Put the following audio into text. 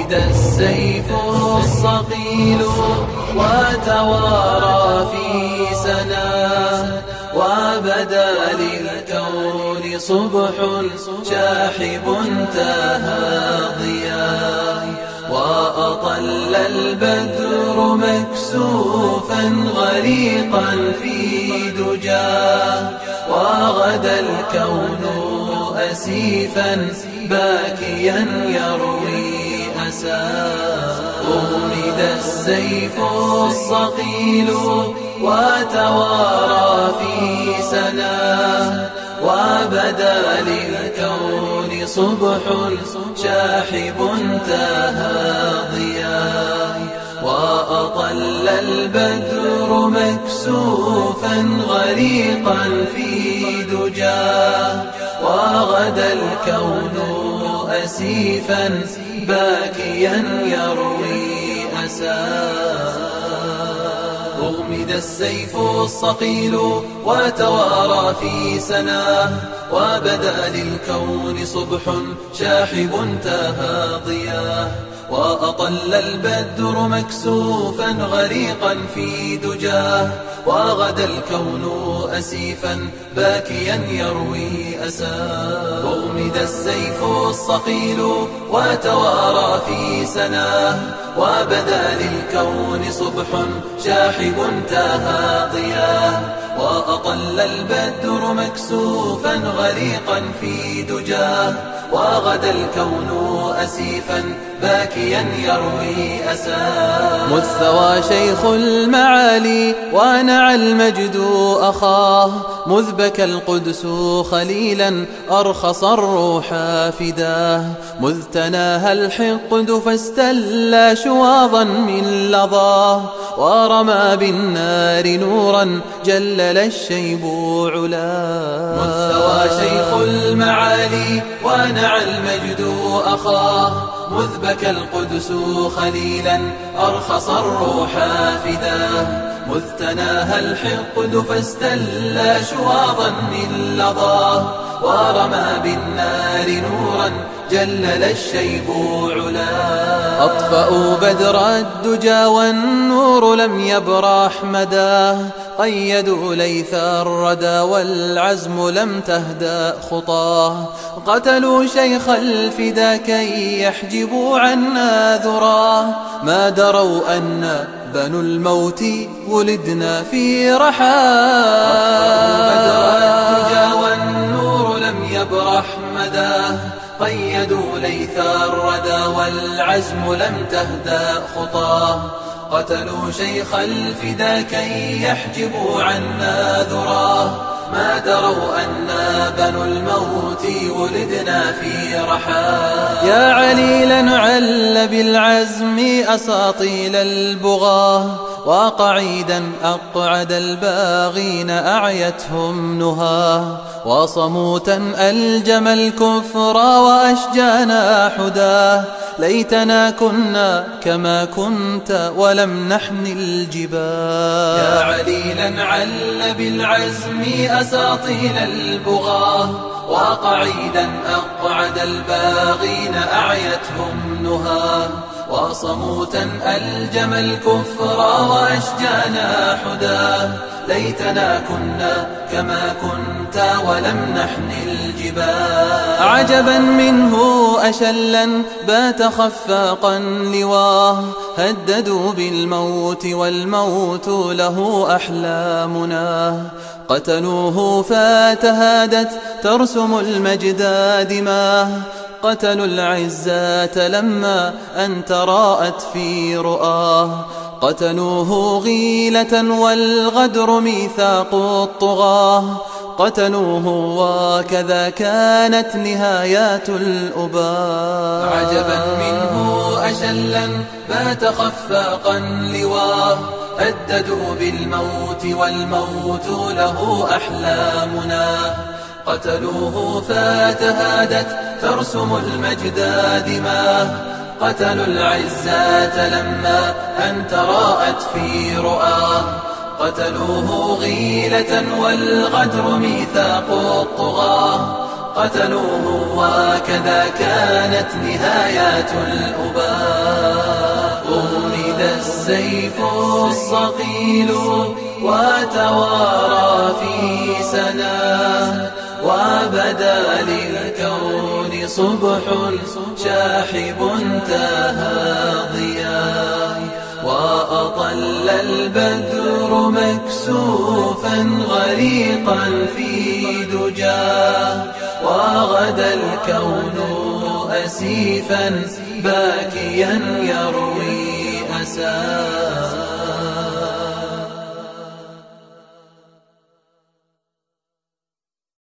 أغمد السيف الصقيل وتوارى في سناه وبدا للكون صبح شاحب انتهى ضياه وأطل البدر مكسوفا غريقا في دجاه وغدا الكون أسيفا باكيا يروي أساه أغمد السيف الصقيل وتوارى في سناه وبدا للكون صبح شاحب انتهى ضياه وأطل البدر مكسوفا غريقا في دجاه وغدا الكون أسيفا باكيا يروي أساه أغمد السيف الصقيل وتوارى في سناه وبدا للكون صبح شاحب انتهى ضياه وأطل البدر مكسوفا غريقا في دجاه وغدا الكون أسيفا باكيا يروي أساه أغمد السيف الصقيل وتوارى في سناه وبدا للكون صبح شاحب انتهى ضياه وأطل البدر مكسوفا غريقا في دجاه وغدا الكون أسيفا باكيا يروي أساه مذ ثوى شيخ المعالي ونعى المجد أخاه مذ بكى القدس خليلا أرخص الروح فداه مذ تناهى الحقد فاستلى شواظا من لظاه ورمى بالنار نورا جلل الشيب علاه مذ ثوى شيخ المعالي ونعى المجد أخاه مذ بكى القدس خليلا أرخص الروح فداه مذ تناهى الحقد فاستلى شواظا من لظاه ورمى بالنار نورا جلل الشيب علاه أطفأوا بدر الدجى والنور لم يبرح مداه قيدوا ليث الردى والعزم لم تهدأ خطاه قتلوا شيخ الفدا كي يحجبوا عنا ذراه ما دروا أن بنو الموت ولدنا في رحاه بدر الدجى والنور لم يبرح مداه قيدوا ليث الردى والعزم لم تهدأ خطاه قتلوا شيخ الفدا كي يحجبوا عنا ذراه ما دروا أنا بنو الموت ولدنا في رحاه يا عليلا عل بالعزم أساطيل البغاه وقعيدا أقعد الباغين أعيتهم نهاه وصموتا ألجم الكفر وأشجانا حداه ليتنا كنا كما كنت ولم نحن الجباه يا عليلا عل بالعزم أساطيل البغاه وقعيدا أقعد الباغين أعيتهم نهاه وصموتا ألجم الكفر وأشجانا حداه ليتنا كنا كما كنت ولم نحن الجباه عجبا منه أشلا بات خفاقا لواه هددوا بالموت والموت له أحلامنا قتلوه فتهادت ترسم المجد دماه قتلوا العزات لما أن تراءت في رؤاه قتلوه غيلة والغدر ميثاق الطغاة قتلوه وكذا كانت نهايات الأباء عجبا منه أشلا بات خفاقا لواه هددوا بالموت والموت له أحلامنا قتلوه فتهادت ترسم المجد دماه قتلوا العزات لما أن تراءت في رؤاه قتلوه غيلة والغدر ميثاق الطغاة قتلوه وكذا كانت نهايات الأباء. غمد السيف الصقيل وتوارى في سناه، وبدا للكون صبح شاحب تاها ضياء. وأطل البدر مكسوفا غريقا في دجاه، وغدا الكون أسيفا باكيا يروي أساه.